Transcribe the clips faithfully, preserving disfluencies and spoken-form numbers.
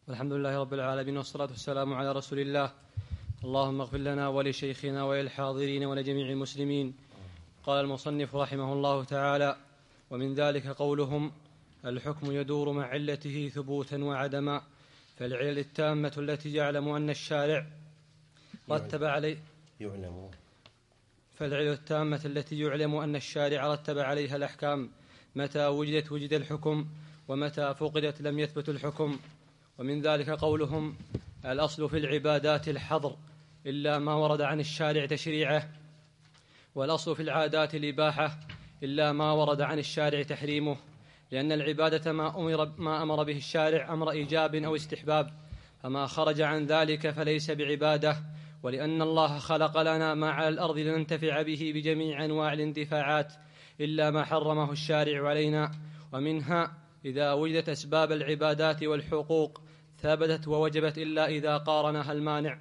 الحمد لله رب العالمين، والصلاة والسلام على رسول الله. اللهم اغفر لنا ولشيخنا وللحاضرين ولجميع المسلمين. قال المصنف رحمه الله تعالى: ومن ذلك قولهم: الحكم يدور مع علته ثبوتا وعدما، فالعلل التامة التي يعلم أن الشارع رتب عليه يعلم فالعلل التامة التي يعلم أن الشارع رتب عليها الأحكام، متى وجدت وجد الحكم، ومتى فقدت لم يثبت الحكم. ومن ذلك قولهم: الأصل في العبادات الحظر إلا ما ورد عن الشارع تشريعه، والأصل في العادات الإباحة إلا ما ورد عن الشارع تحريمه، لأن العبادة ما أمر, ما أمر به الشارع أمر إيجاب أو استحباب، فما خرج عن ذلك فليس بعبادة، ولأن الله خلق لنا ما على الأرض لننتفع به بجميع أنواع الاندفاعات إلا ما حرمه الشارع علينا. ومنها إذا وجدت أسباب العبادات والحقوق ثبتت ووجبت إلا إذا قارنها المانع.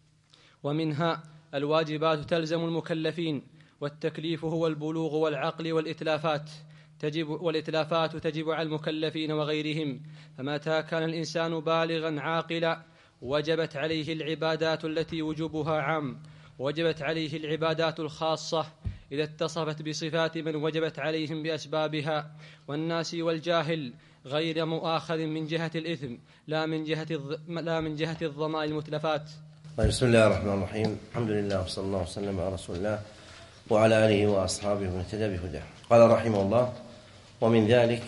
ومنها الواجبات تلزم المكلفين، والتكليف هو البلوغ والعقل والإتلافات تجب والإتلافات تجب على المكلفين وغيرهم، فمتى كان الإنسان بالغا عاقلا وجبت عليه العبادات التي وجوبها عام، وجبت عليه العبادات الخاصة إذا اتصفت بصفات من وجبت عليهم بأسبابها. والناس والجاهل غير مؤاخذ من جهة الإثم لا من جهة الض... لا من جهة الضمان المتلفات. بسم الله الرحمن الرحيم. الحمد لله وصلى الله وسلم على رسول الله وعلى آله وأصحابه ومن اهتدى بهداه. قال رحمه الله: ومن ذلك،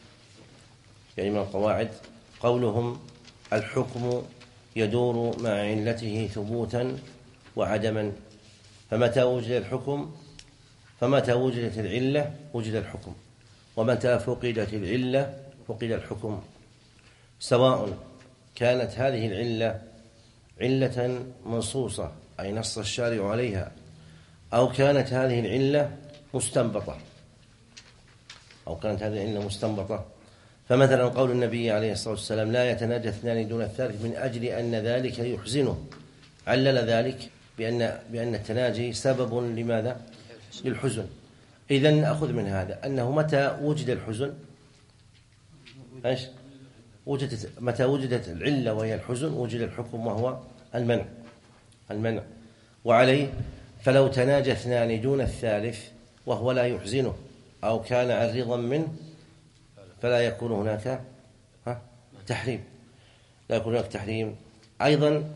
يعني من القواعد، قولهم: الحكم يدور مع علته ثبوتا وعدما، فمتى وجد الحكم فمتى وجدت العلة وجد الحكم، ومتى فقدت العلة فقد الحكم، سواء كانت هذه العلة علة منصوصة أي نص الشارع عليها، أو كانت هذه العلة مستنبطة أو كانت هذه العلة مستنبطة فمثلا قول النبي عليه الصلاة والسلام: لا يتناجى اثنان دون الثالث، من أجل أن ذلك يحزنه، علل ذلك بأن بأن التناجي سبب لماذا؟ للحزن. إذن نأخذ من هذا أنه متى وجد الحزن إيش؟ وجدت متى وجدت العلة وهي الحزن وجد الحكم وهو المنع المنع وعليه فلو تناجى اثنان دون الثالث وهو لا يحزنه أو كان عرضا منه فلا يكون هناك ها تحريم لا يكون هناك تحريم. أيضا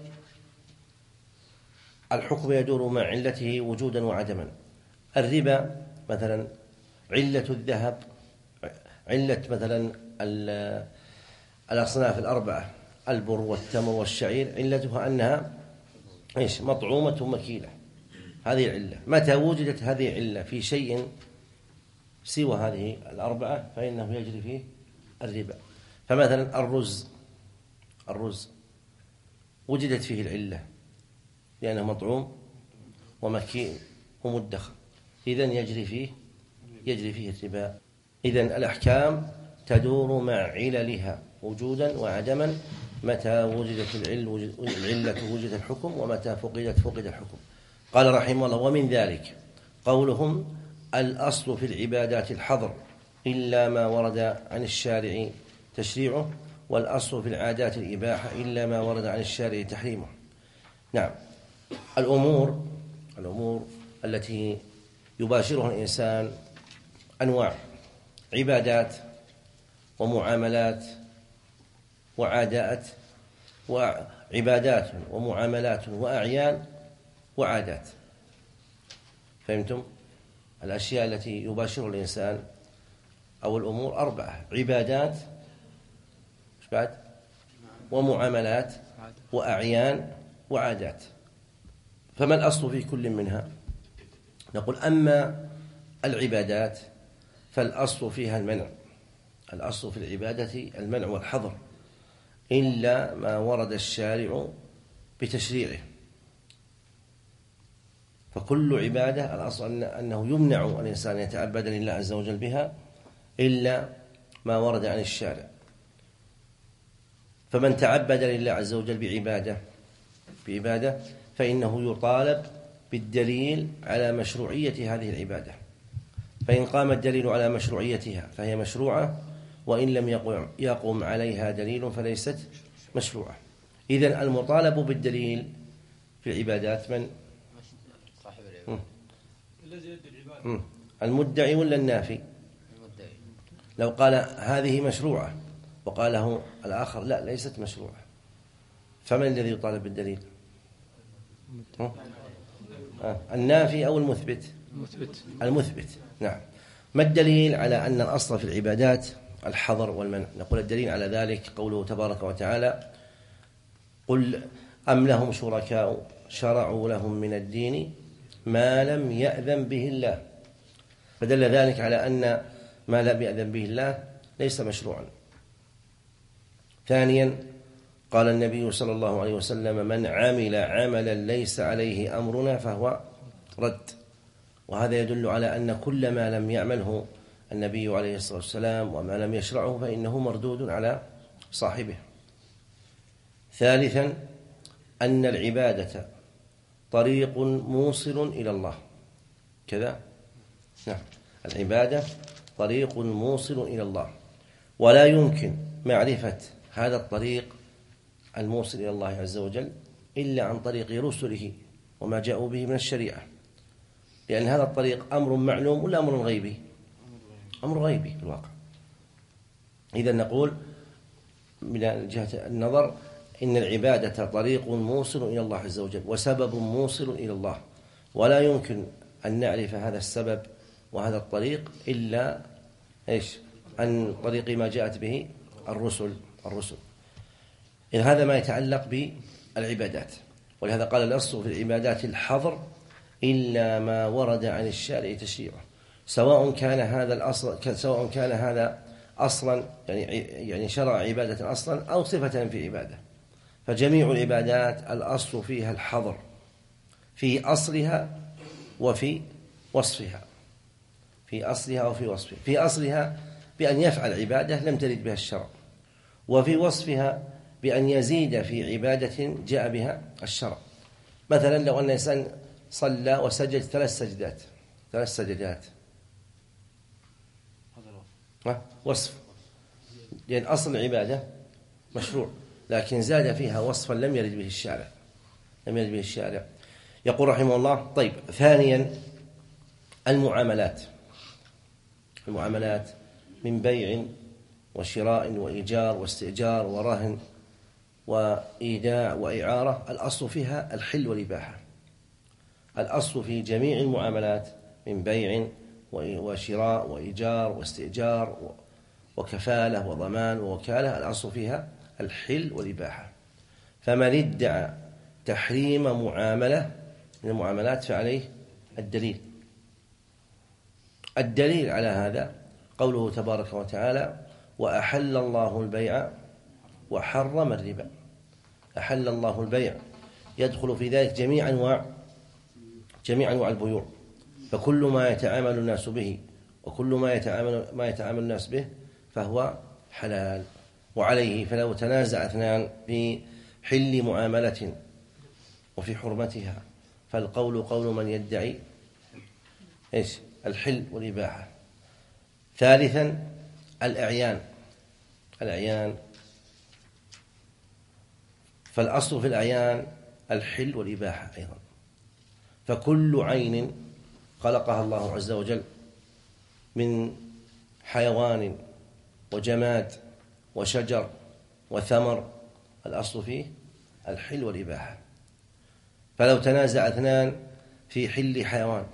الحكم يدور مع علته وجودا وعدما. الربا مثلا علة الذهب، علة مثلا الأصناف الأربعة البر والتمر والشعير، علتها أنها إيش؟ مطعومة مكيلة. هذه العلة. متى وجدت هذه العلة في شيء سوى هذه الأربعة فإنه يجري فيه الربا. فمثلا الرز الرز وجدت فيه العلة لأنه مطعوم ومكين ومدخر، إذن يجري فيه يجري فيه الربا. إذن الأحكام تدور مع عللها وجودا وعدما، متى وجدت العل العلة وجد الحكم، ومتى فقدت فقد الحكم. قال رحمه الله: ومن ذلك قولهم: الأصل في العبادات الحظر إلا ما ورد عن الشارع تشريعه، والأصل في العادات الإباحة إلا ما ورد عن الشارع تحريمه. نعم، الأمور الأمور التي يباشرها الإنسان أنواع: عبادات ومعاملات وعادات وعبادات ومعاملات وأعيان وعادات. فهمتم؟ الأشياء التي يباشرها الإنسان أو الأمور أربعة: عبادات بعد ومعاملات وأعيان وعادات. فما الأصل في كل منها؟ نقول: أما العبادات فالأصل فيها المنع. الأصل في العبادة المنع والحظر إلا ما ورد الشارع بتشريعه. فكل عبادة الأصل أنه يمنع الإنسان يتعبد لله عز وجل بها إلا ما ورد عن الشارع. فمن تعبد لله عز وجل بعبادة بعبادة فإنه يطالب بالدليل على مشروعية هذه العبادة، فإن قام الدليل على مشروعيتها فهي مشروعة، وإن لم يقم عليها دليل فليست مشروعة. إذن المطالب بالدليل في العبادات من؟ صاحب العبادة الذي يدعي العبادة، المدعي ولا النافي؟ المدعي. لو قال هذه مشروعة وقاله الآخر لا ليست مشروعة، فمن الذي يطالب بالدليل؟ آه. النافي أو المثبت؟ المثبت. المثبت، نعم. ما الدليل على أن الأصل في العبادات الحظر والمنع؟ نقول الدليل على ذلك قوله تبارك وتعالى: قل أم لهم شركاء شرعوا لهم من الدين ما لم يأذن به الله، فدل ذلك على أن ما لم يأذن به الله ليس مشروعا. ثانيا قال النبي صلى الله عليه وسلم: من عمل عملا ليس عليه أمرنا فهو رد. وهذا يدل على أن كل ما لم يعمله النبي عليه الصلاة والسلام وما لم يشرعه فإنه مردود على صاحبه. ثالثا أن العبادة طريق موصل إلى الله، كذا؟ نعم، العبادة طريق موصل إلى الله، ولا يمكن معرفة هذا الطريق الموصل إلى الله عز وجل إلا عن طريق رسله وما جاءوا به من الشريعة، لأن هذا الطريق أمر معلوم ولا أمر غيبي؟ أمر غيبي في الواقع. إذا نقول من جهة النظر إن العبادة طريق موصل إلى الله عز وجل وسبب موصل إلى الله، ولا يمكن أن نعرف هذا السبب وهذا الطريق إلا إيش؟ عن طريق ما جاءت به الرسل الرسل إذ هذا ما يتعلق بالعبادات. ولهذا قال الأصل في العبادات الحظر إلا ما ورد عن الشارع تشريعه، سواء كان هذا الأصل سواء كان هذا أصلا يعني يعني شرع عبادة أصلا أو صفة في عبادة. فجميع العبادات الأصل فيها الحظر في أصلها وفي وصفها، في أصلها وفي وصفها. في أصلها بأن يفعل عبادة لم ترد بها الشرع، وفي وصفها بأن يزيد في عبادة جاء بها الشرع. مثلا لو أن إنسان صلى وسجد ثلاث سجدات ثلاث سجدات وصف، لأن أصل العبادة مشروع، لكن زاد فيها وصفا لم يرد به الشارع لم يرد به الشارع. يقول رحمه الله: طيب، ثانيا المعاملات المعاملات من بيع وشراء وإيجار واستئجار ورهن وإيداع وإعارة، الأصل فيها الحل والإباحة. الأصل في جميع المعاملات من بيع وشراء وإيجار واستئجار وكفالة وضمان ووكالة، الأصل فيها الحل والإباحة. فمن ادعى تحريم معاملة من المعاملات فعليه الدليل. الدليل على هذا قوله تبارك وتعالى: وأحل الله البيع وحرم الربا. أحل الله البيع، يدخل في ذلك جميع أنواع جميع أنواع البيوع، فكل ما يتعامل الناس به وكل ما يتعامل ما يتعامل الناس به فهو حلال. وعليه فلو تنازع اثنان في حل معاملة وفي حرمتها فالقول قول من يدعي إيش؟ الحل والإباحة. ثالثا الأعيان الأعيان فالأصل في الأعيان الحل والإباحة أيضا. فكل عين خلقها الله عز وجل من حيوان وجماد وشجر وثمر الأصل فيه الحل والإباحة. فلو تنازع اثنان في حل حيوان،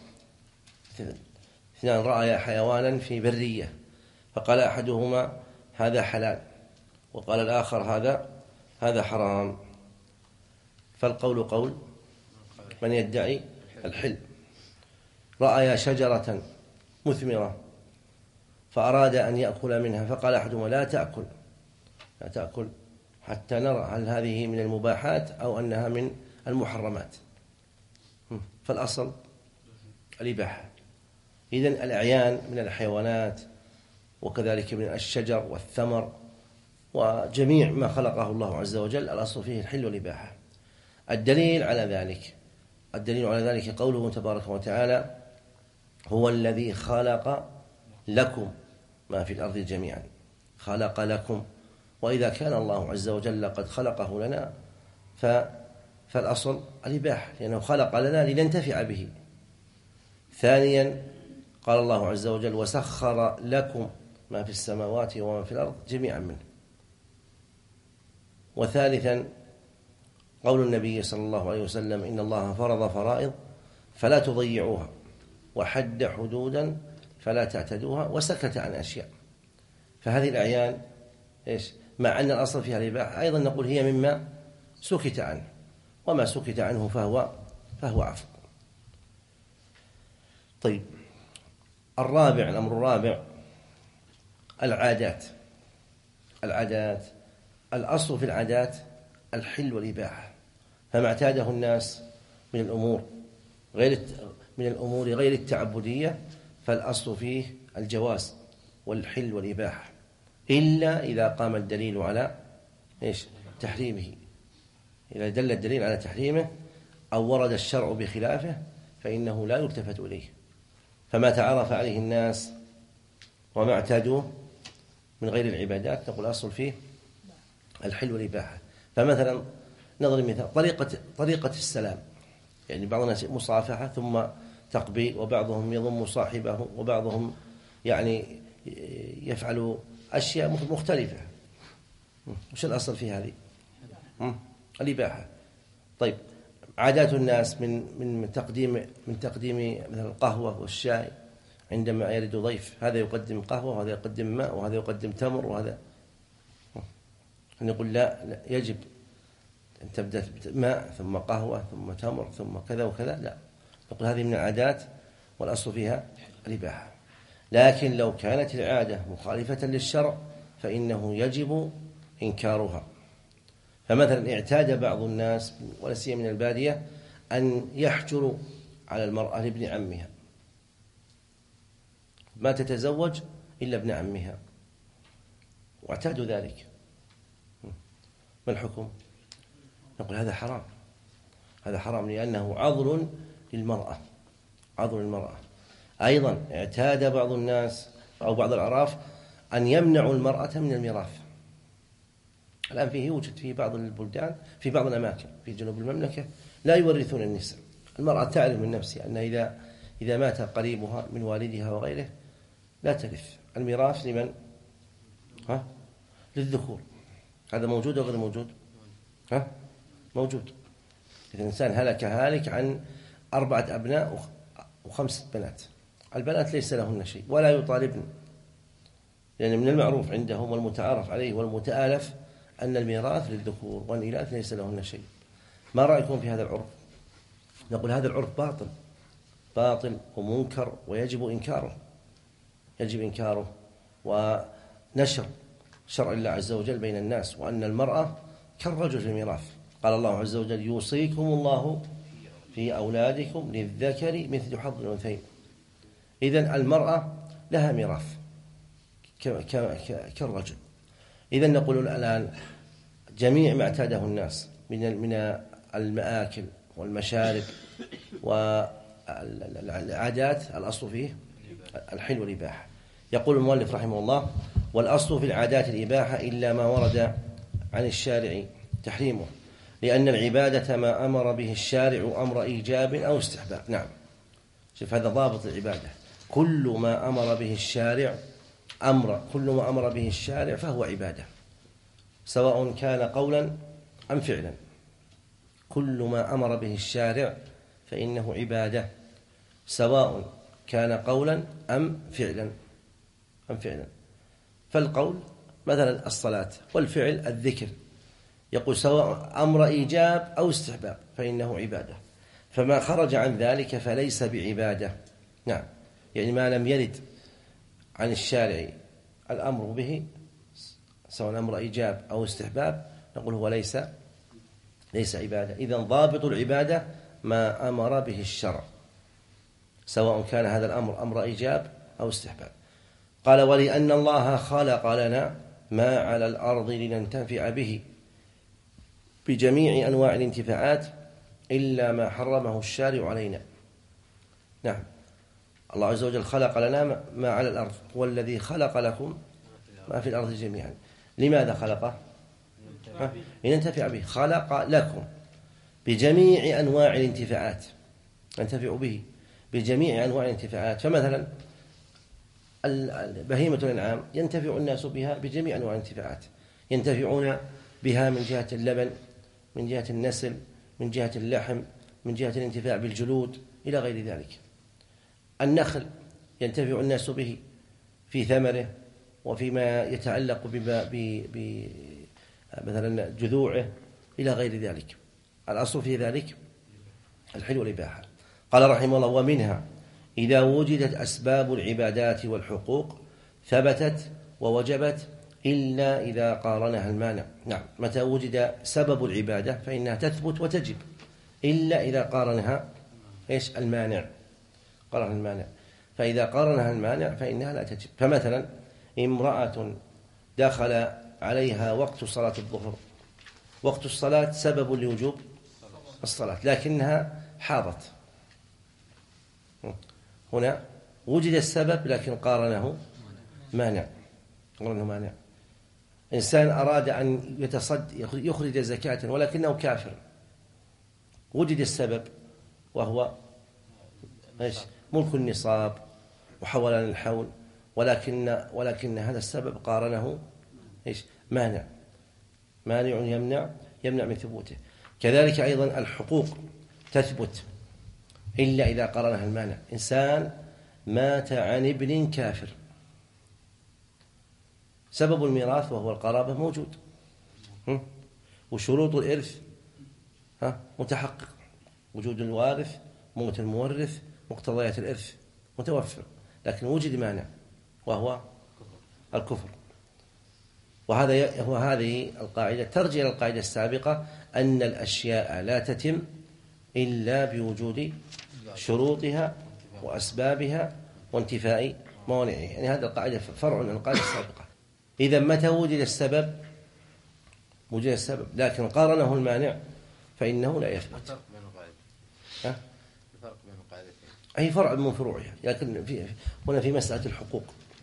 اثنان رأيا حيوانا في برية فقال أحدهما هذا حلال وقال الآخر هذا هذا حرام، فالقول قول من يدعي الحل. رأيا شجرة مثمرة فأراد أن يأكل منها فقال أحدهما لا تأكل لا تأكل حتى نرى هل هذه من المباحات أو أنها من المحرمات، فالأصل الإباحة. إذن الأعيان من الحيوانات وكذلك من الشجر والثمر وجميع ما خلقه الله عز وجل الأصل فيه الحل والإباحة. الدليل على ذلك الدليل على ذلك قوله تبارك وتعالى: هو الذي خلق لكم ما في الأرض جميعا. خلق لكم وإذا كان الله عز وجل قد خلقه لنا ف فالأصل الإباحة، لأنه خلق لنا لننتفع به. ثانيا قال الله عز وجل وسخر لكم ما في السماوات وما في الأرض جميعا منه. وثالثا قول النبي صلى الله عليه وسلم إن الله فرض فرائض فلا تضيعوها وحد حدودا فلا تعتدوها وسكت عن أشياء. فهذه الأعيان إيش؟ مع أن الأصل فيها الإباحة أيضا نقول هي مما سكت عنه، وما سكت عنه فهو فهو عفو. طيب، الرابع الأمر الرابع العادات. العادات الأصل في العادات الحل والإباحة، فما اعتاده الناس من الأمور غير من الأمور غير التعبدية فالأصل فيه الجواز والحل والإباحة، إلا إذا قام الدليل على إيش؟ تحريمه. إذا دل الدليل على تحريمه أو ورد الشرع بخلافه فإنه لا يلتفت إليه. فما تعرف عليه الناس وما اعتادوه من غير العبادات نقول أصل فيه الحل والإباحة. فمثلا نضرب مثال طريقة طريقة السلام، يعني بعض الناس مصافحة ثم تقبيل، وبعضهم يضم صاحبه، وبعضهم يعني يفعل أشياء مختلفة. وش الأصل في هذه؟ الإباحة. طيب، عادات الناس من من تقديم من تقديم مثل القهوة والشاي عندما يرد ضيف، هذا يقدم قهوة وهذا يقدم ماء وهذا يقدم تمر وهذا، نقول لا, لا يجب أن تبدأ ماء ثم قهوة ثم تمر ثم كذا وكذا، لا، نقول هذه من العادات والأصل فيها الإباحة. لكن لو كانت العادة مخالفة للشرع فإنه يجب إنكارها. فمثلا اعتاد بعض الناس ولا سيما من البادية أن يحجروا على المرأة لابن عمها، ما تتزوج إلا ابن عمها، واعتادوا ذلك. ما الحكم؟ نقول هذا حرام، هذا حرام لأنه عضل للمرأة، عضل للمرأة. أيضا اعتاد بعض الناس أو بعض الأعراف أن يمنعوا المرأة من الميراث. الآن فيه يوجد في بعض البلدان في بعض الأماكن في جنوب المملكة لا يورثون النساء. المرأة تعلم من نفسها أن إذا إذا مات قريبها من والدها وغيره لا ترث. الميراث لمن؟ ها؟ للذكور. هذا موجود أو غير موجود؟ ها؟ موجود. إذا الإنسان هلك هالك عن أربعة أبناء وخمسة بنات، البنات ليس لهن شيء ولا يطالبن، لأن يعني من المعروف عندهم والمتعارف عليه والمتآلف أن الميراث للذكور والإناث ليس لهن شيء. ما رأيكم في هذا العرف؟ نقول هذا العرف باطل باطل ومنكر ويجب إنكاره، يجب إنكاره ونشر شرع الله عز وجل بين الناس، وأن المرأة كالرجل في الميراث. قال الله عز وجل يوصيكم الله في أولادكم للذكر مثل حظ الأنثيين. إذن المرأة لها ميراث كالرجل. إذن نقول الآن جميع ما اعتاده الناس من من المآكل والمشارب والعادات الأصل فيه الحل والإباحة. يقول المؤلف رحمه الله والأصل في العادات الإباحة إلا ما ورد عن الشارع تحريمه، لأن العبادة ما أمر به الشارع أمر إيجاب أو استحباب. نعم، شوف هذا ضابط العبادة، كل ما أمر به الشارع أمر كل ما أمر به الشارع فهو عبادة، سواء كان قولا أم فعلا. كل ما أمر به الشارع فإنه عبادة، سواء كان قولا أم فعلا أم فعلا. فالقول مثلا الصلاة، والفعل الذكر، يقول سواء أمر إيجاب أو استحباب فإنه عبادة، فما خرج عن ذلك فليس بعبادة. نعم، يعني ما لم يرد عن الشارع الأمر به سواء أمر إيجاب أو استحباب نقول هو ليس ليس عبادة. إذن ضابط العبادة ما أمر به الشرع، سواء كان هذا الأمر أمر إيجاب أو استحباب. قال ولأن الله خلق لنا ما على الأرض لننتفع به بجميع أنواع الانتفاعات إلا ما حرمه الشارع علينا. نعم، الله عز وجل خلق لنا ما على الأرض، والذي خلق لكم ما في الأرض جميعا لماذا خلقه؟ لننتفع به. خلق لكم بجميع أنواع الانتفاعات، ينتفع به بجميع أنواع الانتفاعات. فمثلا بهيمة الأنعام ينتفع الناس بها بجميع أنواع الانتفاعات، ينتفعون بها من جهة اللبن، من جهة النسل، من جهة اللحم، من جهة الانتفاع بالجلود إلى غير ذلك. النخل ينتفع الناس به في ثمره وفيما يتعلق بمثلا جذوعه إلى غير ذلك. الأصل في ذلك الحل والإباحة. قال رحمه الله: ومنها إذا وجدت أسباب العبادات والحقوق ثبتت ووجبت إلا إذا قارنها المانع. نعم، متى وجد سبب العبادة فإنها تثبت وتجب إلا إذا قارنها إيش؟ المانع. قارنها المانع، فإذا قارنها المانع فإنها لا تجب. فمثلا امرأة دخل عليها وقت صلاة الظهر، وقت الصلاة سبب لوجوب الصلاة لكنها حاضت، هنا وجد السبب لكن قارنه مانع. قارنه مانع. إنسان أراد أن يتصد يخرج زكاة ولكنه كافر، وجد السبب وهو إيش؟ ملك النصاب وحول الحول، ولكن ولكن هذا السبب قارنه إيش؟ مانع. مانع يمنع يمنع من ثبوته. كذلك أيضا الحقوق تثبت إلا إذا قارنها المانع. إنسان مات عن ابن كافر، سبب الميراث وهو القرابة موجود، وشروط الإرث متحقق، وجود الوارث، موت المورث، مقتضيات الإرث متوفر، لكن وجد مانع وهو الكفر. وهذا هو هذه القاعدة ترجع إلى القاعدة السابقة أن الأشياء لا تتم إلا بوجود شروطها وأسبابها وانتفاء موانعها. يعني هذا القاعدة فرع عن القاعدة السابقة. إذا متى وجد السبب وجد السبب لكن قارنه المانع فإنه لا يثبت. الفرق بين القاعدتين. ها؟ الفرق بين القاعدتين. أي فرع من فروعها، لكن في هنا في مسألة الحقوق.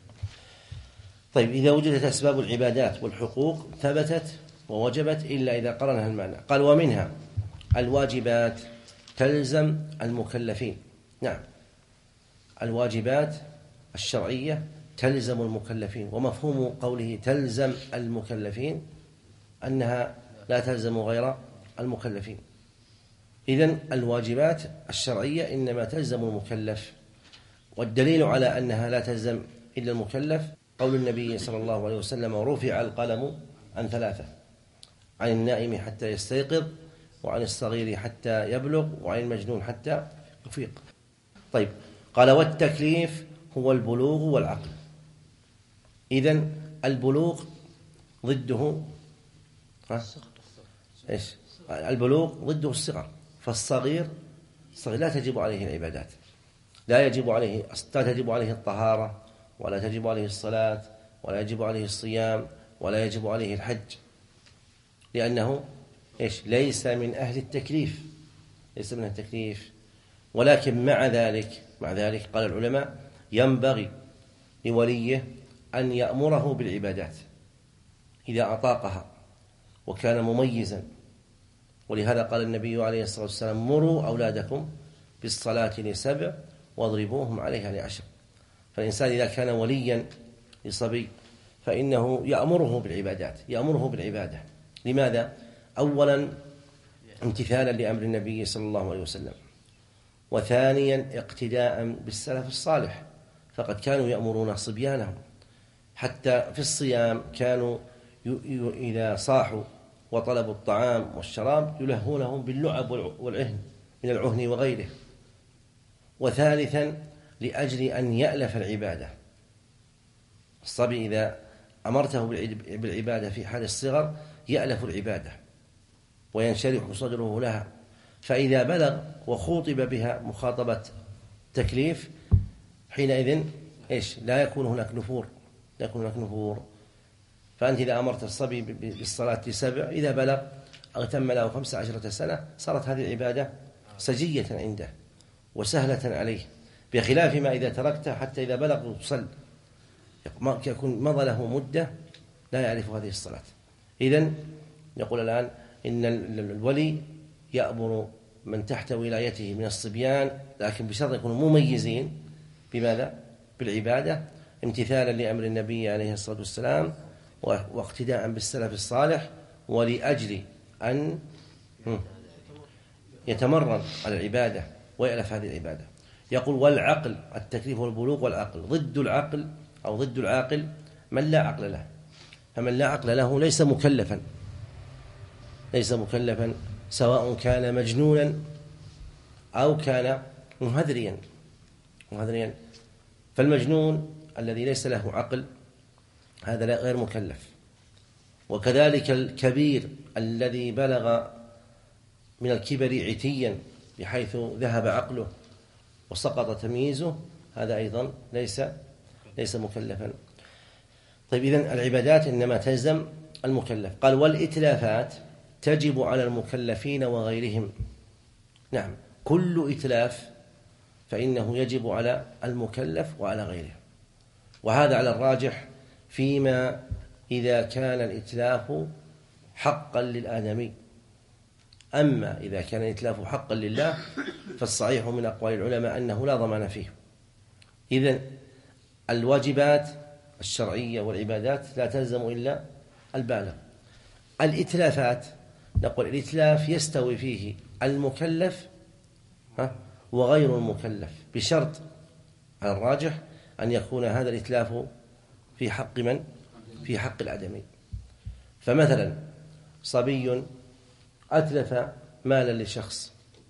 طيب، إذا وجدت أسباب العبادات والحقوق ثبتت ووجبت إلا إذا قرنها المانع. قال: ومنها الواجبات تلزم المكلفين. نعم، الواجبات الشرعية تلزم المكلفين. ومفهوم قوله تلزم المكلفين أنها لا تلزم غير المكلفين. إذن الواجبات الشرعية إنما تلزم المكلف، والدليل على أنها لا تلزم إلا المكلف قول النبي صلى الله عليه وسلم: رفع القلم عن ثلاثة: عن النائم حتى يستيقظ، وعن الصغير حتى يبلغ، وعن المجنون حتى يفيق. طيب، قال: والتكليف هو البلوغ والعقل. إذن البلوغ ضده ها؟ إيش؟ البلوغ ضده الصغر. فالصغير الصغير لا تجب عليه العبادات، لا يجب عليه لا تجب عليه الطهارة، ولا تجب عليه الصلاة، ولا يجب عليه الصيام، ولا يجب عليه الحج، لأنه إيش؟ ليس من أهل التكليف، ليس من التكليف. ولكن مع ذلك مع ذلك قال العلماء: ينبغي لوليه أن يأمره بالعبادات إذا أطاقها وكان مميزا. ولهذا قال النبي عليه الصلاة والسلام: مروا أولادكم بالصلاة لسبع واضربوهم عليها لعشر. فالإنسان إذا كان وليا لصبي فإنه يأمره بالعبادات، يأمره بالعبادة. لماذا؟ أولا امتثالا لأمر النبي صلى الله عليه وسلم، وثانيا اقتداء بالسلف الصالح، فقد كانوا يأمرون صبيانهم حتى في الصيام، كانوا إذا صاحوا وطلبوا الطعام والشراب يلهونهم باللعب والعهن من العهن وغيره. وثالثا لأجل أن يألف العبادة. الصبي إذا أمرته بالعبادة في حال الصغر يألف العبادة وينشرح صدره لها، فإذا بلغ وخوطب بها مخاطبة تكليف حينئذ إيش؟ لا يكون هناك نفور، لا يكون هناك نفور. فأنت إذا أمرت الصبي بالصلاة لسبع، إذا بلغ أتم له خمس عشرة سنة صارت هذه العبادة سجية عنده وسهلة عليه، بخلاف ما إذا تركته حتى إذا بلغ وصل يكون مضى له مدة لا يعرف هذه الصلاة. إذن يقول الآن إن الولي يأمر من تحت ولايته من الصبيان، لكن بشرط يكونوا مميزين بماذا؟ بالعبادة، امتثالا لأمر النبي عليه الصلاة والسلام واقتداء بالسلف الصالح، ولأجل أن يتمرن على العبادة ويألف هذه العبادة. يقول والعقل، التكليف والبلوغ والعقل. ضد العقل أو ضد العاقل من لا عقل له، فمن لا عقل له ليس مكلفا، ليس مكلفا سواء كان مجنونا أو كان مهذريا مهذريا فالمجنون الذي ليس له عقل هذا غير مكلف، وكذلك الكبير الذي بلغ من الكبر عتيا بحيث ذهب عقله وسقط تمييزه هذا أيضا ليس ليس مكلفا. طيب إذن العبادات إنما تلزم المكلف. قال والإتلافات تجب على المكلفين وغيرهم. نعم، كل إتلاف فإنه يجب على المكلف وعلى غيره، وهذا على الراجح فيما إذا كان الإتلاف حقا للآدمي. أما إذا كان الإتلاف حقا لله فالصحيح من أقوال العلماء أنه لا ضمان فيه. إذن الواجبات الشرعية والعبادات لا تلزم إلا البالغ. الإتلافات نقول الإتلاف يستوي فيه المكلف وغير المكلف، بشرط على الراجح أن يكون هذا الإتلاف في حق من؟ في حق الآدمي. فمثلا صبي أتلف مالا لشخص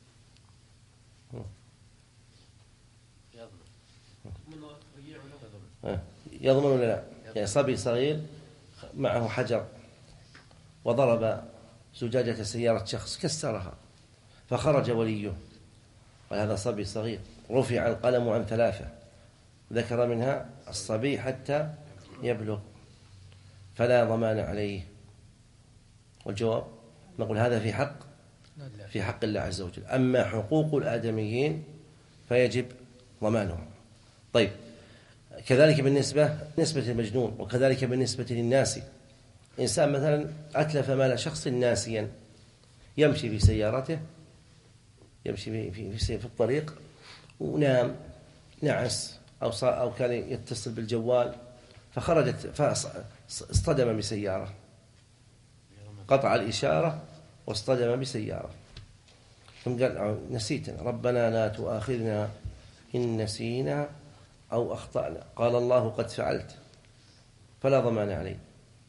يضمن ولا لا؟ يعني صبي صغير معه حجر وضرب زجاجة سيارة شخص كسرها، فخرج وليه وهذا صبي صغير، رفع القلم عن ثلاثة ذكر منها الصبي حتى يبلغ، فلا ضمان عليه. والجواب نقول هذا في حق في حق الله عز وجل. أما حقوق الآدميين فيجب ضمانهم. طيب كذلك بالنسبة بالنسبة للمجنون، وكذلك بالنسبة للناس. إنسان مثلا أتلف مال شخص ناسيا، يمشي في سيارته يمشي في في في الطريق ونام نعس أو أو كان يتصل بالجوال فخرجت فاصطدم بسيارة، قطع الإشارة واصطدم بسيارة، ثم قال نسيتنا ربنا لا تؤاخذنا إن نسينا أو أخطأنا، قال الله قد فعلت، فلا ضمان عليه.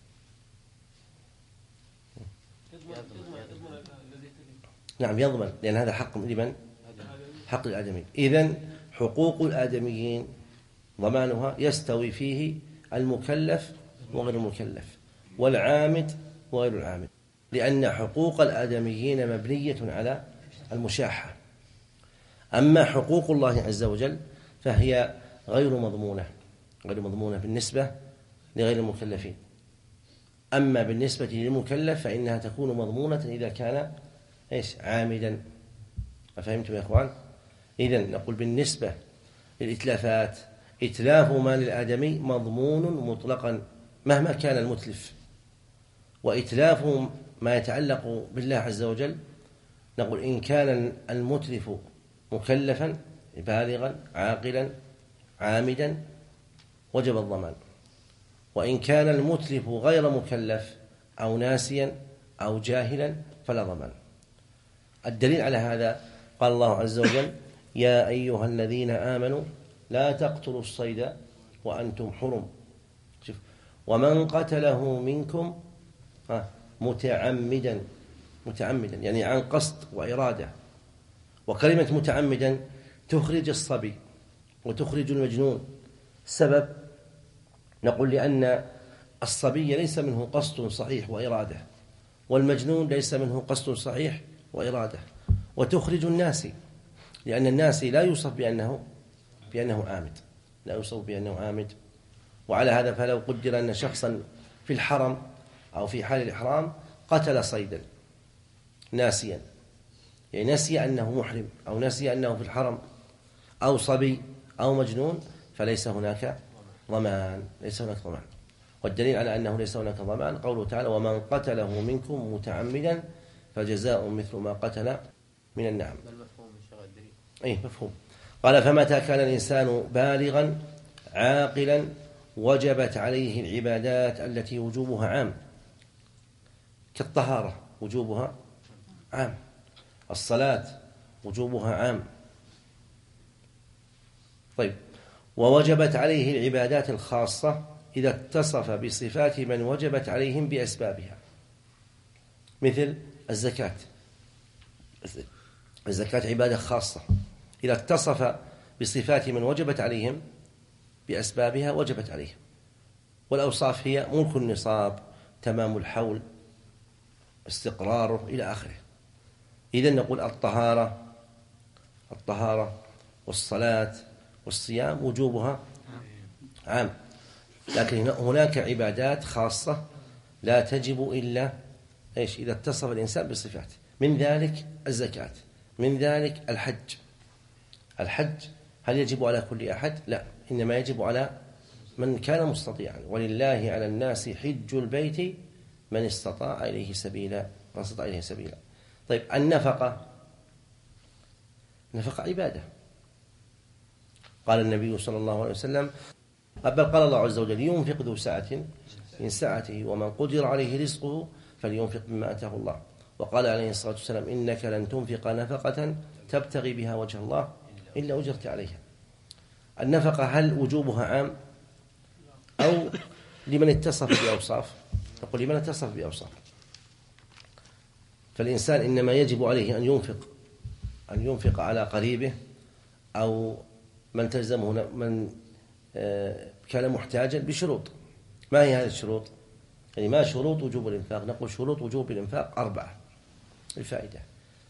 نعم يضمن، لأن هذا حق لمن؟ حق الآدمي. إذن حقوق الآدميين ضمانها يستوي فيه المكلف وغير المكلف، والعامد وغير العامد، لأن حقوق الآدميين مبنية على المشاحة. أما حقوق الله عز وجل فهي غير مضمونة غير مضمونة بالنسبة لغير المكلفين. أما بالنسبة للمكلف فإنها تكون مضمونة إذا كان إيش عامدا. أفهمتم يا أخوان؟ إذن نقول بالنسبة للإتلافات إتلاف مال الآدمي مضمون مطلقا مهما كان المتلف، وإتلاف ما يتعلق بالله عز وجل نقول إن كان المتلف مكلفا بالغا عاقلا عامدا وجب الضمان، وإن كان المتلف غير مكلف أو ناسيا أو جاهلا فلا ضمان. الدليل على هذا قال الله عز وجل يا أيها الذين آمنوا لا تقتلوا الصيد وأنتم حرم، شوف ومن قتله منكم متعمدا متعمدا يعني عن قصد وإرادة. وكلمة متعمدا تخرج الصبي وتخرج المجنون. السبب نقول لأن الصبي ليس منه قصد صحيح وإرادة، والمجنون ليس منه قصد صحيح وإرادة. وتخرج الناس لأن الناس لا يوصف بأنه بأنه عامد، لا يوصف بأنه عامد. وعلى هذا فلو قدر أن شخصا في الحرم أو في حال الإحرام قتل صيدا ناسيا، يعني نسي أنه محرم أو نسي أنه في الحرم أو صبي أو مجنون، فليس هناك ضمان ليس هناك ضمان. والدليل على أنه ليس هناك ضمان قوله تعالى ومن قتله منكم متعمدا فجزاء مثل ما قتل من النعم. ما المفهوم من شرع الدليل؟ أي مفهوم. قال فمتى كان الإنسان بالغا عاقلا وجبت عليه العبادات التي وجوبها عام كالطهارة وجوبها عام، الصلاة وجوبها عام. طيب، ووجبت عليه العبادات الخاصة إذا اتصف بصفات من وجبت عليهم بأسبابها، مثل الزكاة. الزكاة عبادة خاصة، إذا اتصف بصفات من وجبت عليهم بأسبابها وجبت عليهم. والأوصاف هي ملك النصاب، تمام الحول، استقراره إلى آخره. إذن نقول الطهارة الطهارة والصلاة والصيام وجوبها عام، لكن هناك عبادات خاصة لا تجب إلا إيش إذا اتصف الإنسان بصفات، من ذلك الزكاة، من ذلك الحج. الحج هل يجب على كل أحد؟ لا، إنما يجب على من كان مستطيعا، ولله على الناس حج البيت من استطاع إليه سبيلا من استطاع إليه سبيلا. طيب، النفقة، نفقة عبادة. قال النبي صلى الله عليه وسلم بل قال الله عز وجل ينفق ذو سعة من سعته ومن قدر عليه رزقه فلينفق مما آتاه الله. وقال عليه الصلاة والسلام إنك لن تنفق نفقة تبتغي بها وجه الله إلا أجرت عليها. النفقة هل وجوبها عام أو لمن اتصف بأوصاف؟ نقول لمن اتصف بأوصاف. فالإنسان إنما يجب عليه أن ينفق أن ينفق على قريبه أو من تلزمه من كان محتاجا بشروط. ما هي هذه الشروط؟ يعني ما شروط وجوب الإنفاق؟ نقول شروط وجوب الإنفاق أربعة الفائدة.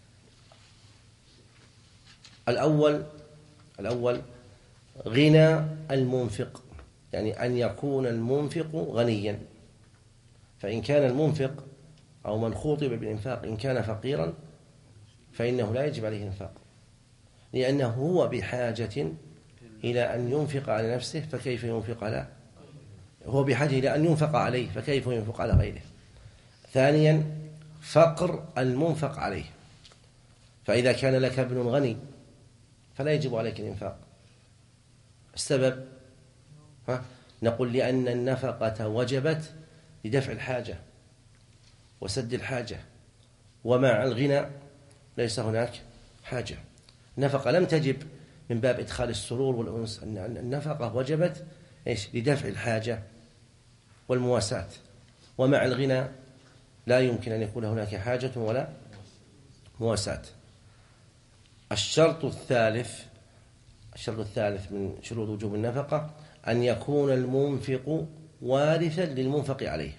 الأول الأول غنى المنفق، يعني أن يكون المنفق غنيا. فإن كان المنفق أو من خوطب بالإنفاق إن كان فقيرا فإنه لا يجب عليه الإنفاق، لأنه هو بحاجة إلى أن ينفق على نفسه، فكيف ينفق على هو بحاجة إلى أن ينفق عليه، فكيف ينفق على غيره. ثانيا فقر المنفق عليه، فإذا كان لك ابن غني فلا يجب عليك الإنفاق. السبب ها؟ نقول لأن النفقة وجبت لدفع الحاجة وسد الحاجة، ومع الغنى ليس هناك حاجة. النفقة لم تجب من باب إدخال السرور والأنس، النفقة وجبت إيش؟ لدفع الحاجة والمواساة، ومع الغنى لا يمكن أن يكون هناك حاجة ولا مواساة. الشرط الثالث الشرط الثالث من شروط وجوب النفقة أن يكون المنفق وارثا للمنفق عليه،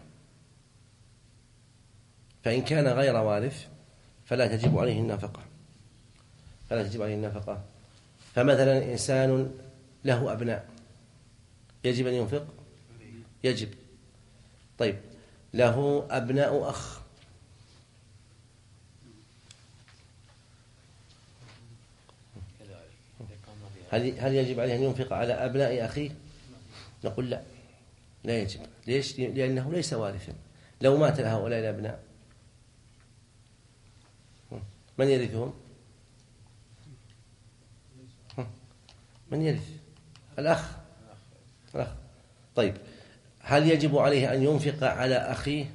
فإن كان غير وارث فلا تجب عليه النفقة فلا تجب عليه النفقة فمثلا إنسان له أبناء يجب أن ينفق؟ يجب. طيب، له أبناء أخ هل هل يجب عليه أن ينفق على أبناء أخيه؟ نقول لا، لا يجب. ليش؟ لأنه ليس وارثا. لو مات هؤلاء الأبناء من يرثهم؟ من يرث؟ الأخ الأخ طيب، هل يجب عليه أن ينفق على أخيه؟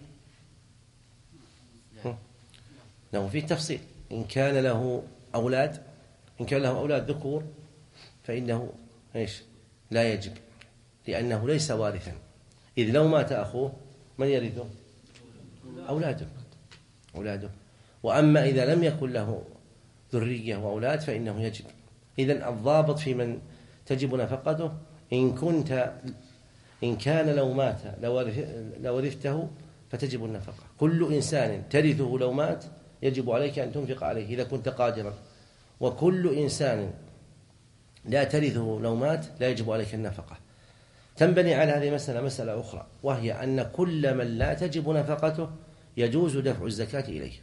له فيه تفصيل. إن كان له أولاد إن كان له أولاد ذكور فإنه إيش؟ لا يجب، لأنه ليس وارثا. إذ لو مات أخوه من يرثه؟ أولاده أولاده وأما إذا لم يكن له ذرية وأولاد فإنه يجب. إذن الضابط في من تجب نفقته إن كنت إن كان لو مات لورثته فتجب النفقة. كل إنسان ترثه لو مات يجب عليك أن تنفق عليه إذا كنت قادرا، وكل إنسان لا ترثه لو مات لا يجب عليك النفقة. تنبني على هذه المسألة مسألة أخرى، وهي أن كل من لا تجب نفقته يجوز دفع الزكاة إليه.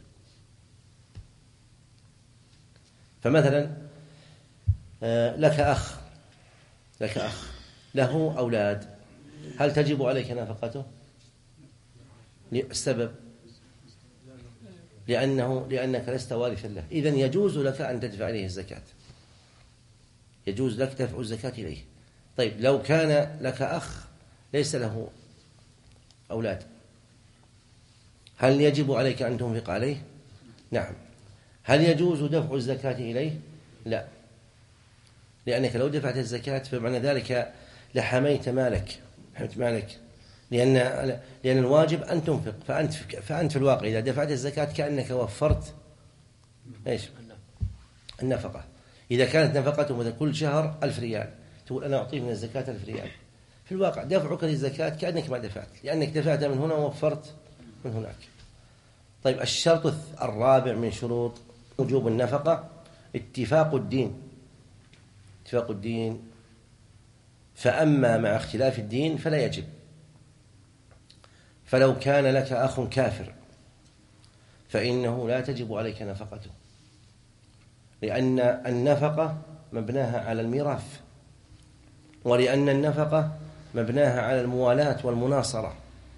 فمثلا لك أخ لك أخ له أولاد هل تجب عليك نفقته؟ السبب لأنه لأنك لست وارثا له، إذن يجوز لك أن تدفع إليه الزكاة، يجوز لك دفع الزكاة إليه. طيب لو كان لك أخ ليس له أولاد، هل يجب عليك أن تنفق عليه؟ نعم. هل يجوز دفع الزكاة إليه؟ لا، لأنك لو دفعت الزكاة فمعنى ذلك لحميت مالك، حميت مالك، لأن لأن الواجب أن تنفق، فأنت فأنت في الواقع إذا دفعت الزكاة كأنك وفرت إيش؟ النفقة. إذا كانت نفقته مثل كل شهر ألف ريال، تقول أنا أعطيه من الزكاة ألف ريال، في الواقع دفعك للزكاة كأنك ما دفعت، لأنك دفعت من هنا ووفرت من هناك. طيب الشرط الرابع من شروط وجوب النفقة اتفاق الدين. اتفاق الدين، فأما مع اختلاف الدين فلا يجب. فلو كان لك أخ كافر فإنه لا تجب عليك نفقته، لأن النفقة مبناها على الميراث، ولأن النفقة مبناها على الموالاة والمناصرة.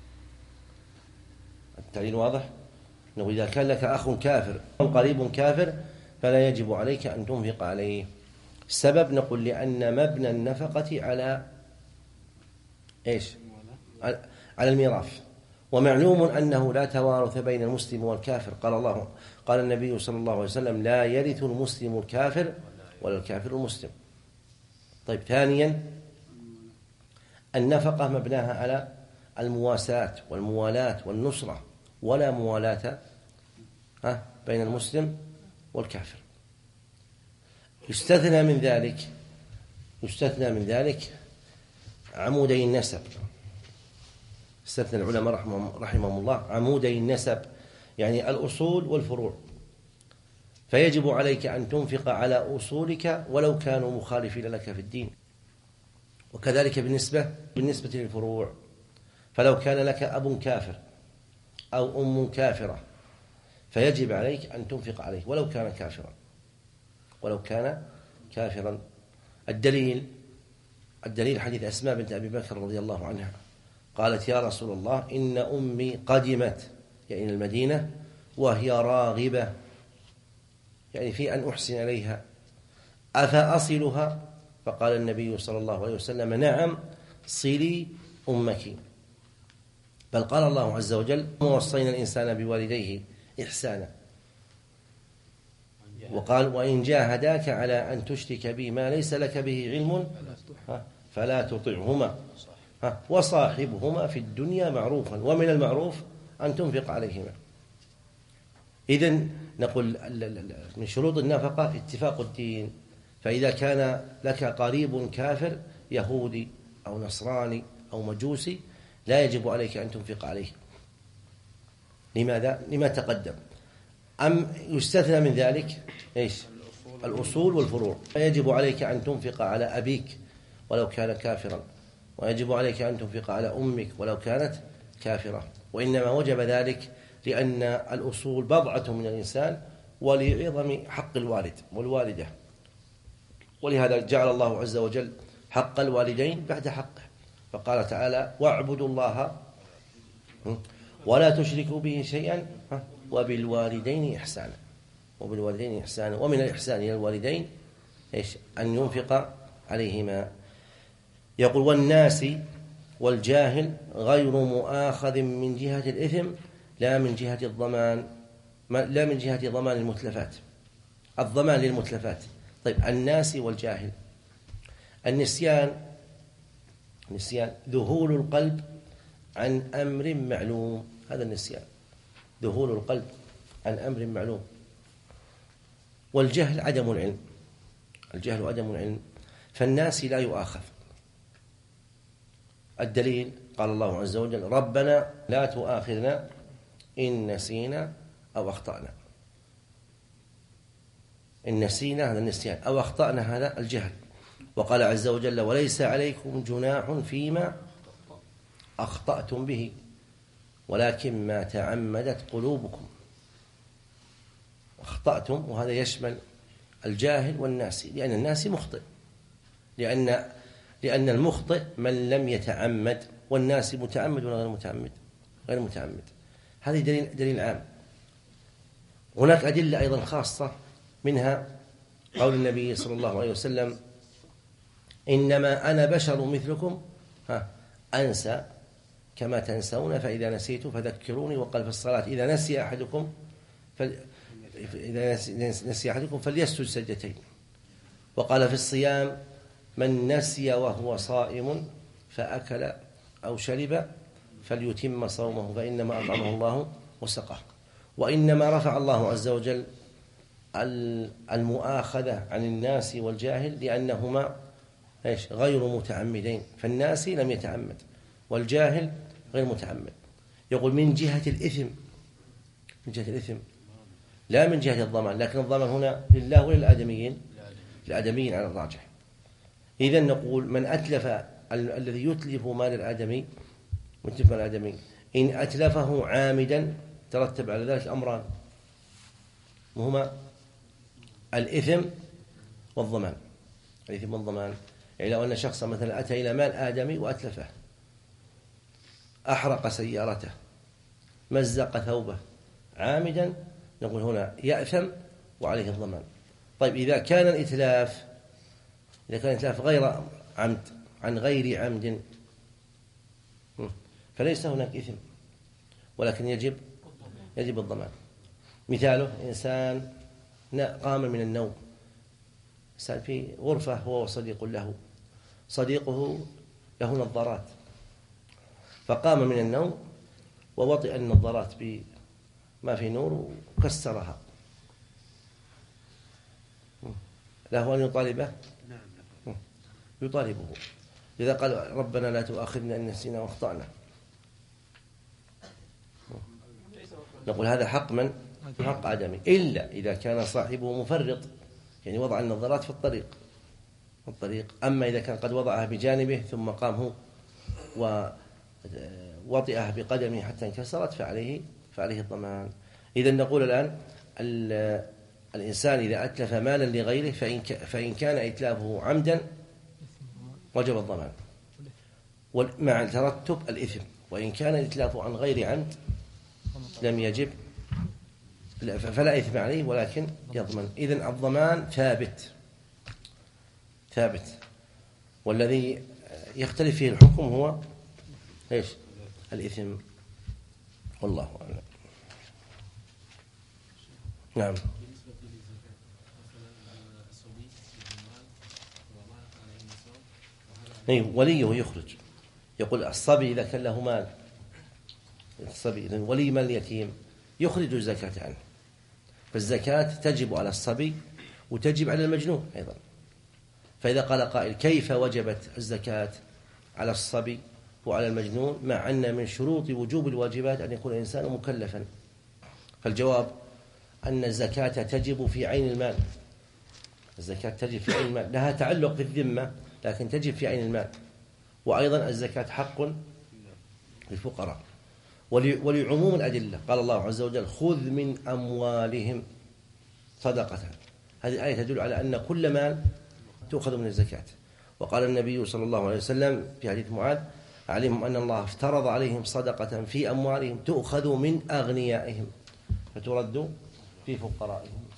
التعليل واضح؟ أنه إذا كان لك أخ كافر أو قريب كافر فلا يجب عليك أن تنفق عليه. السبب نقول لأن مبنى النفقة على إيش؟ على الميراث، ومعلوم أنه لا توارث بين المسلم والكافر. قال الله قال النبي صلى الله عليه وسلم لا يرث المسلم الكافر ولا الكافر المسلم. طيب ثانيا النفقة مبناها على المواساة والموالاة والنصرة، ولا موالاة بين المسلم والكافر. يستثنى من ذلك يستثنى من ذلك عمودي النسب. استثنى العلماء رحمهم, رحمهم الله عمودي النسب، يعني الأصول والفروع، فيجب عليك أن تنفق على أصولك ولو كانوا مخالفين لك في الدين. وكذلك بالنسبة بالنسبة للفروع، فلو كان لك أب كافر أو أم كافرة فيجب عليك أن تنفق عليه ولو كان كافرا ولو كان كافرا. الدليل الدليل حديث أسماء بنت أبي بكر رضي الله عنها قالت يا رسول الله إن أمي قدمت يعني المدينة وهي راغبة يعني في أن أحسن إليها، أفأصلها؟ فقال النبي صلى الله عليه وسلم نعم صلي أمك. بل قال الله عز وجل ووصينا الإنسان بوالديه إحسانا، وقال وإن جاهداك على أن تشرك بي ما ليس لك به علم فلا تطعهما وصاحبهما في الدنيا معروفا ومن المعروف أن تنفق عليهما. إذن نقول من شروط النفقة اتفاق الدين، فإذا كان لك قريب كافر يهودي أو نصراني أو مجوسي لا يجب عليك أن تنفق عليه. لماذا؟ لما تقدم. أم يستثنى من ذلك إيش؟ الأصول والفروع، فيجب عليك أن تنفق على أبيك ولو كان كافرا، ويجب عليك أن تنفق على أمك ولو كانت كافرة، وإنما وجب ذلك لأن الأصول بضعة من الإنسان ولعظم حق الوالد والوالدة، ولهذا جعل الله عز وجل حق الوالدين بعد حقه، فقال تعالى واعبدوا الله ولا تشركوا به شيئا وبالوالدين إحسانا. وبالوالدين إحسانا، ومن الإحسان إلى الوالدين إيش؟ أن ينفق عليهما. يقول والناس والجاهل غير مؤاخذ من جهة الإثم لا من جهة الضمان لا من جهة ضمان المتلفات، الضمان للمتلفات. طيب الناس والجاهل، النسيان نسيان ذهول القلب عن أمر معلوم، هذا النسيان ذهول القلب عن أمر معلوم. والجهل عدم العلم، الجهل عدم العلم، فالناس لا يؤاخذ. الدليل قال الله عز وجل ربنا لا تؤاخذنا إن نسينا أو أخطأنا. إن نسينا هذا النسيان أو أخطأنا هذا الجهل. وقال عز وجل وليس عليكم جناح فيما أخطأتم به ولكن ما تعمدت قلوبكم. أخطأتم وهذا يشمل الجاهل والناسي، لأن الناسي مخطئ، لأن لأن المخطئ من لم يتعمد والناس متعمد ولا غير متعمد؟ غير متعمد. هذه دليل, دليل عام. هناك أدلة أيضا خاصة، منها قول النبي صلى الله عليه وسلم: إنما أنا بشر مثلكم ها أنسى كما تنسون فإذا نسيت فذكروني. وقال في الصلاة: إذا نسي أحدكم فل... إذا نسي أحدكم فليسجد سجدتين. وقال في الصيام: من نسي وهو صائم فأكل أو شرب فليتم صومه فإنما أطعمه الله وسقاه. وإنما رفع الله عز وجل المؤاخذة عن الناس والجاهل لأنهما إيش؟ غير متعمدين، فالناس لم يتعمد والجاهل غير متعمد. يقول من جهة الإثم، من جهة الإثم لا من جهة الضمان، لكن الضمان هنا لله وللآدميين، الآدميين على الراجح. إذن نقول من أتلف ال- الذي يتلف مال الآدمي، متلف مال الآدمي إن أتلفه عامدا ترتب على ذلك أمران، وهما الإثم والضمان. الإثم والضمان، يعني لو أن شخصا مثلا أتى إلى مال آدمي وأتلفه، أحرق سيارته، مزق ثوبه عامدا، نقول هنا يأثم وعليه الضمان. طيب إذا كان الإتلاف إذا كان الإتلاف غير عمد، عن غير عمد، فليس هناك إثم، ولكن يجب يجب الضمان. مثاله: إنسان قام من النوم، إنسان في غرفة هو وصديق له، صديقه له نظارات، فقام من النوم ووطئ النظارات بما في نور وكسرها، له أن يطالبه؟ يطالبه. إذا قال: ربنا لا تؤاخذنا إن نسينا واخطأنا، نقول هذا حق من؟ حق آدمي، إلا إذا كان صاحبه مفرط، يعني وضع النظارات في الطريق في الطريق أما إذا كان قد وضعها بجانبه ثم قام هو ووطئها بقدمه حتى انكسرت فعليه فعليه الضمان. إذا نقول الآن الإنسان إذا أتلف مالا لغيره فإن فإن كان إتلافه عمدا وجب الضمان مع ترتب الإثم، وإن كان إتلافه عن غير عمد لم يجب فلا إثم عليه ولكن يضمن. إذن الضمان ثابت ثابت والذي يختلف فيه الحكم هو إيش؟ الإثم. والله أعلم. نعم. أي وليه يخرج، يقول الصبي إذا كان له مال، الصبي إذن ولي مال اليتيم يخرج الزكاة عنه، فالزكاة تجب على الصبي وتجب على المجنون أيضا. فإذا قال قائل: كيف وجبت الزكاة على الصبي وعلى المجنون مع أن من شروط وجوب الواجبات أن يكون الإنسان مكلفا؟ فالجواب أن الزكاة تجب في عين المال، الزكاة تجب في عين المال، لها تعلق في الذمة لكن تجب في عين المال. وأيضا الزكاة حق للفقراء. ولعموم الأدلة قال الله عز وجل: خذ من أموالهم صدقة. هذه الآية تدل على أن كل مال تؤخذ من الزكاة. وقال النبي صلى الله عليه وسلم في حديث معاذ: علمهم أن الله افترض عليهم صدقة في أموالهم تؤخذ من أغنيائهم فترد في فقرائهم.